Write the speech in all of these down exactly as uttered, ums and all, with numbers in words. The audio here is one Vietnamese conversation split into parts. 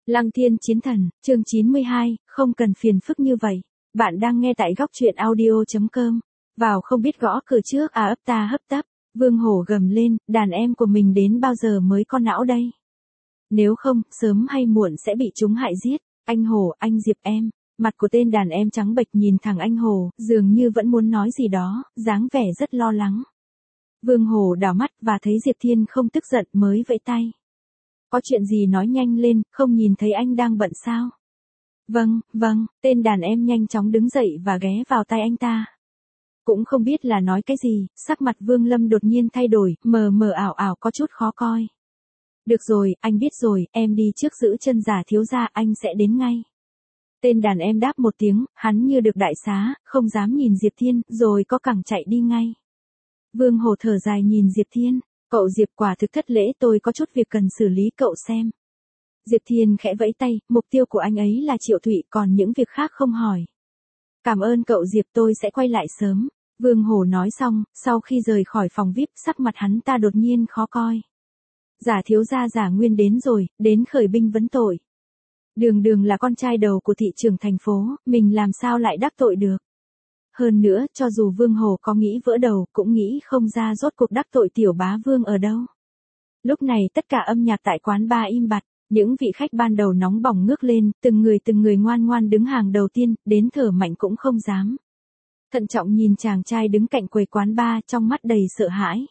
Lăng Thiên Chiến Thần, chương chín mươi hai, không cần phiền phức như vậy. Bạn đang nghe tại góc truyện audio chấm com. Vào không biết gõ cửa trước à ấp ta hấp tấp, Vương Hổ gầm lên, đàn em của mình đến bao giờ mới có não đây? Nếu không, sớm hay muộn sẽ bị chúng hại giết. Anh Hổ, anh Diệp em. Mặt của tên đàn em trắng bệch nhìn thẳng anh Hổ, dường như vẫn muốn nói gì đó, dáng vẻ rất lo lắng. Vương Hổ đảo mắt và thấy Diệp Thiên không tức giận mới vẫy tay. Có chuyện gì nói nhanh lên, không nhìn thấy anh đang bận sao? Vâng, vâng, tên đàn em nhanh chóng đứng dậy và ghé vào tay anh ta. Cũng không biết là nói cái gì, sắc mặt Vương Lâm đột nhiên thay đổi, mờ mờ ảo ảo có chút khó coi. Được rồi, anh biết rồi, em đi trước giữ chân Giả thiếu gia, anh sẽ đến ngay. Tên đàn em đáp một tiếng, hắn như được đại xá, không dám nhìn Diệp Thiên, rồi có cẳng chạy đi ngay. Vương Hổ thở dài nhìn Diệp Thiên. Cậu Diệp quả thực thất lễ, tôi có chút việc cần xử lý, cậu xem. Diệp Thiên khẽ vẫy tay, mục tiêu của anh ấy là Triệu Thụy, còn những việc khác không hỏi. Cảm ơn cậu Diệp, tôi sẽ quay lại sớm. Vương Hổ nói xong, sau khi rời khỏi phòng vi ai pi, sắc mặt hắn ta đột nhiên khó coi. Giả thiếu gia Giả Nguyên đến rồi, đến khởi binh vấn tội. Đường đường là con trai đầu của thị trưởng thành phố, mình làm sao lại đắc tội được. Hơn nữa, cho dù Vương Hổ có nghĩ vỡ đầu, cũng nghĩ không ra rốt cuộc đắc tội tiểu bá Vương ở đâu. Lúc này tất cả âm nhạc tại quán bar im bặt, những vị khách ban đầu nóng bỏng ngước lên, từng người từng người ngoan ngoan đứng hàng đầu tiên, đến thở mạnh cũng không dám. Thận trọng nhìn chàng trai đứng cạnh quầy quán bar, trong mắt đầy sợ hãi.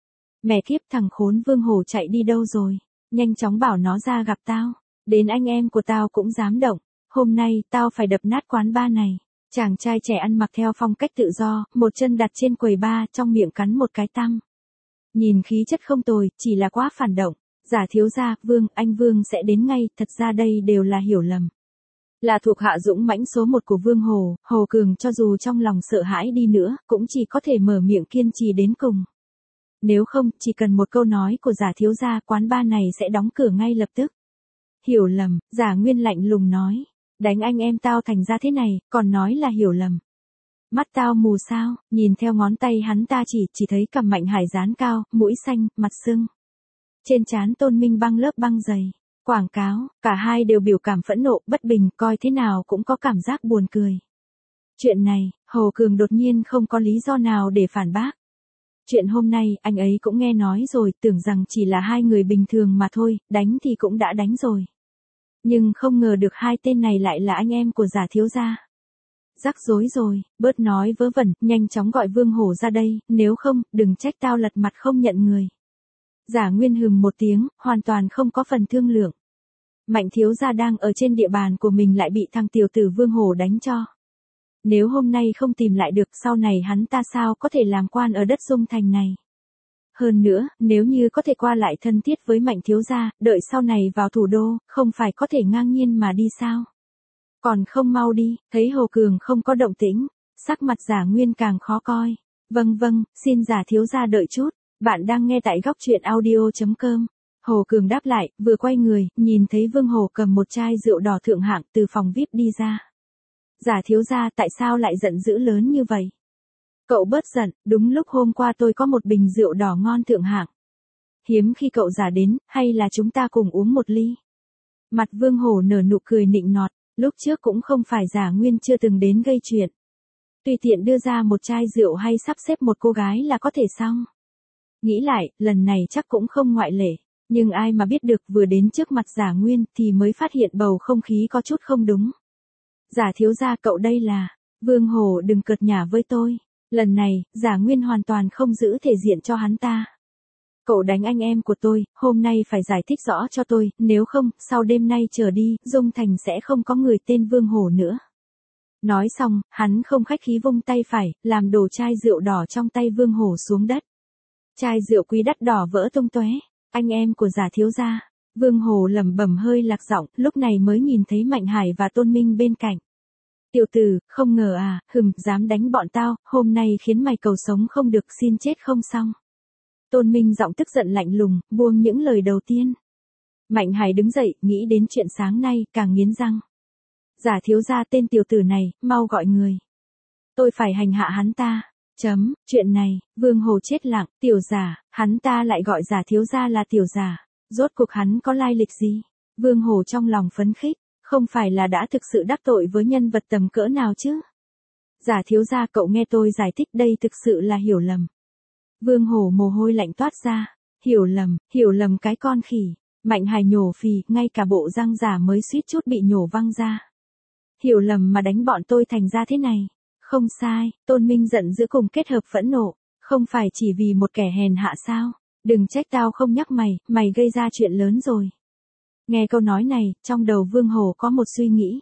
Mẹ kiếp, thằng khốn Vương Hổ chạy đi đâu rồi? Nhanh chóng bảo nó ra gặp tao. Đến anh em của tao cũng dám động. Hôm nay, tao phải đập nát quán bar này. Chàng trai trẻ ăn mặc theo phong cách tự do, một chân đặt trên quầy bar, trong miệng cắn một cái tăm. Nhìn khí chất không tồi, chỉ là quá phản động. Giả thiếu gia, Vương, anh Vương sẽ đến ngay, thật ra đây đều là hiểu lầm. Là thuộc hạ dũng mãnh số một của Vương Hổ, Hồ Cường cho dù trong lòng sợ hãi đi nữa, cũng chỉ có thể mở miệng kiên trì đến cùng. Nếu không, chỉ cần một câu nói của Giả thiếu gia, quán bar này sẽ đóng cửa ngay lập tức. Hiểu lầm, Giả Nguyên lạnh lùng nói. Đánh anh em tao thành ra thế này, còn nói là hiểu lầm. Mắt tao mù sao, nhìn theo ngón tay hắn ta chỉ, chỉ thấy cằm Mạnh Hải dán cao, mũi xanh, mặt sưng. Trên trán Tôn Minh băng lớp băng dày. Quảng cáo, cả hai đều biểu cảm phẫn nộ, bất bình, coi thế nào cũng có cảm giác buồn cười. Chuyện này, Hồ Cường đột nhiên không có lý do nào để phản bác. Chuyện hôm nay, anh ấy cũng nghe nói rồi, tưởng rằng chỉ là hai người bình thường mà thôi, đánh thì cũng đã đánh rồi. Nhưng không ngờ được hai tên này lại là anh em của Giả thiếu gia. Rắc rối rồi, bớt nói vớ vẩn, nhanh chóng gọi Vương Hổ ra đây, nếu không, đừng trách tao lật mặt không nhận người. Giả Nguyên hừm một tiếng, hoàn toàn không có phần thương lượng. Mạnh thiếu gia đang ở trên địa bàn của mình lại bị thằng tiểu tử Vương Hổ đánh cho. Nếu hôm nay không tìm lại được, sau này hắn ta sao có thể làm quan ở đất Dung Thành này. Hơn nữa, nếu như có thể qua lại thân thiết với Mạnh thiếu gia, đợi sau này vào thủ đô, không phải có thể ngang nhiên mà đi sao? Còn không mau đi, thấy Hồ Cường không có động tĩnh, sắc mặt Giả Nguyên càng khó coi. Vâng vâng, xin Giả thiếu gia đợi chút, bạn đang nghe tại góc truyện audio chấm com. Hồ Cường đáp lại, vừa quay người, nhìn thấy Vương Hổ cầm một chai rượu đỏ thượng hạng từ phòng vi ai pi đi ra. Giả thiếu gia, tại sao lại giận dữ lớn như vậy? Cậu bớt giận, đúng lúc hôm qua tôi có một bình rượu đỏ ngon thượng hạng. Hiếm khi cậu Giả đến, hay là chúng ta cùng uống một ly? Mặt Vương Hổ nở nụ cười nịnh nọt, lúc trước cũng không phải Giả Nguyên chưa từng đến gây chuyện. Tùy tiện đưa ra một chai rượu hay sắp xếp một cô gái là có thể xong. Nghĩ lại, lần này chắc cũng không ngoại lệ, nhưng ai mà biết được vừa đến trước mặt Giả Nguyên thì mới phát hiện bầu không khí có chút không đúng. Giả thiếu gia, cậu đây là... Vương Hổ đừng cợt nhả với tôi. Lần này, Giả Nguyên hoàn toàn không giữ thể diện cho hắn ta. Cậu đánh anh em của tôi, hôm nay phải giải thích rõ cho tôi, nếu không, sau đêm nay trở đi, Dung Thành sẽ không có người tên Vương Hổ nữa. Nói xong, hắn không khách khí vung tay phải, làm đổ chai rượu đỏ trong tay Vương Hổ xuống đất. Chai rượu quý đắt đỏ vỡ tung tóe. Anh em của Giả thiếu gia. Vương Hổ lẩm bẩm hơi lạc giọng, lúc này mới nhìn thấy Mạnh Hải và Tôn Minh bên cạnh. Tiểu tử, không ngờ à, hừm, dám đánh bọn tao, hôm nay khiến mày cầu sống không được, xin chết không xong. Tôn Minh giọng tức giận lạnh lùng, buông những lời đầu tiên. Mạnh Hải đứng dậy, nghĩ đến chuyện sáng nay, càng nghiến răng. Giả thiếu gia, tên tiểu tử này, mau gọi người. Tôi phải hành hạ hắn ta. Chấm, chuyện này, Vương Hổ chết lặng, tiểu Giả, hắn ta lại gọi Giả thiếu gia là tiểu Giả. Rốt cuộc hắn có lai lịch gì? Vương Hổ trong lòng phấn khích, không phải là đã thực sự đắc tội với nhân vật tầm cỡ nào chứ? Giả thiếu gia cậu nghe tôi giải thích đây thực sự là hiểu lầm. Vương Hổ mồ hôi lạnh toát ra, hiểu lầm, hiểu lầm cái con khỉ. Mạnh Hải nhổ phì, ngay cả bộ răng giả mới suýt chút bị nhổ văng ra. Hiểu lầm mà đánh bọn tôi thành ra thế này. Không sai, Tôn Minh giận dữ cùng kết hợp phẫn nộ, không phải chỉ vì một kẻ hèn hạ sao? Đừng trách tao không nhắc mày, mày gây ra chuyện lớn rồi. Nghe câu nói này, trong đầu Vương Hổ có một suy nghĩ.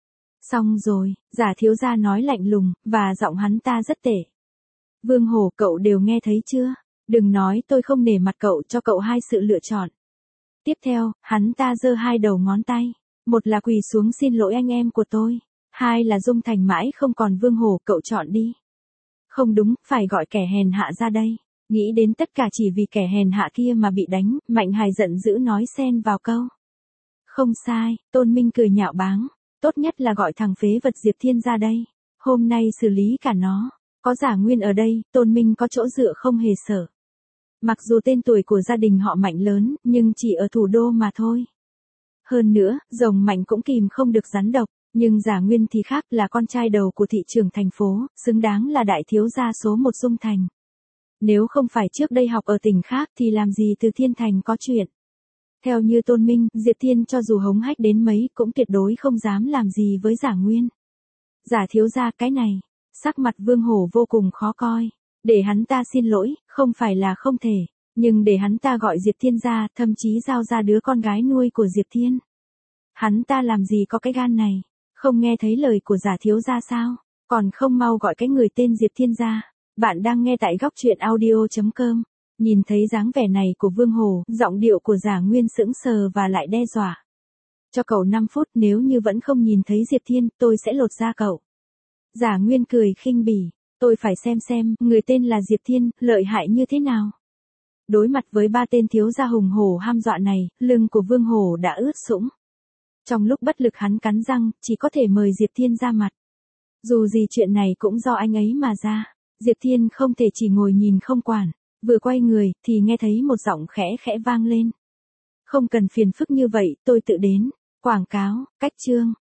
Xong rồi, giả thiếu gia nói lạnh lùng, và giọng hắn ta rất tệ. Vương Hổ, cậu đều nghe thấy chưa? Đừng nói tôi không nể mặt cậu, cho cậu hai sự lựa chọn. Tiếp theo, hắn ta giơ hai đầu ngón tay. Một là quỳ xuống xin lỗi anh em của tôi. Hai là dung thành mãi không còn. Vương Hổ, cậu chọn đi. Không đúng, phải gọi kẻ hèn hạ ra đây. Nghĩ đến tất cả chỉ vì kẻ hèn hạ kia mà bị đánh, Mạnh Hải giận dữ nói xen vào câu. Không sai, Tôn Minh cười nhạo báng. Tốt nhất là gọi thằng phế vật Diệp Thiên ra đây. Hôm nay xử lý cả nó. Có Giả Nguyên ở đây, Tôn Minh có chỗ dựa không hề sợ. Mặc dù tên tuổi của gia đình họ Mạnh lớn, nhưng chỉ ở thủ đô mà thôi. Hơn nữa, rồng Mạnh cũng kìm không được rắn độc, nhưng Giả Nguyên thì khác, là con trai đầu của thị trưởng thành phố, xứng đáng là đại thiếu gia số một Dung Thành. Nếu không phải trước đây học ở tỉnh khác thì làm gì từ Thiên Thành có chuyện. Theo như Tôn Minh, Diệp Thiên cho dù hống hách đến mấy cũng tuyệt đối không dám làm gì với Giả Nguyên. Giả thiếu gia cái này, sắc mặt Vương Hổ vô cùng khó coi. Để hắn ta xin lỗi, không phải là không thể, nhưng để hắn ta gọi Diệp Thiên ra, thậm chí giao ra đứa con gái nuôi của Diệp Thiên. Hắn ta làm gì có cái gan này, không nghe thấy lời của giả thiếu gia sao, còn không mau gọi cái người tên Diệp Thiên ra. Bạn đang nghe tại góc truyện audio chấm com. Nhìn thấy dáng vẻ này của Vương Hổ, giọng điệu của Giả Nguyên sững sờ và lại đe dọa. Cho cậu năm phút, nếu như vẫn không nhìn thấy Diệp Thiên, tôi sẽ lột da cậu. Giả Nguyên cười khinh bỉ. Tôi phải xem xem, người tên là Diệp Thiên, lợi hại như thế nào. Đối mặt với ba tên thiếu gia hùng hổ ham dọa này, lưng của Vương Hổ đã ướt sũng. Trong lúc bất lực hắn cắn răng, chỉ có thể mời Diệp Thiên ra mặt. Dù gì chuyện này cũng do anh ấy mà ra. Diệp Thiên không thể chỉ ngồi nhìn không quản. Vừa quay người, thì nghe thấy một giọng khẽ khẽ vang lên. Không cần phiền phức như vậy, tôi tự đến. Quảng cáo, cách chương.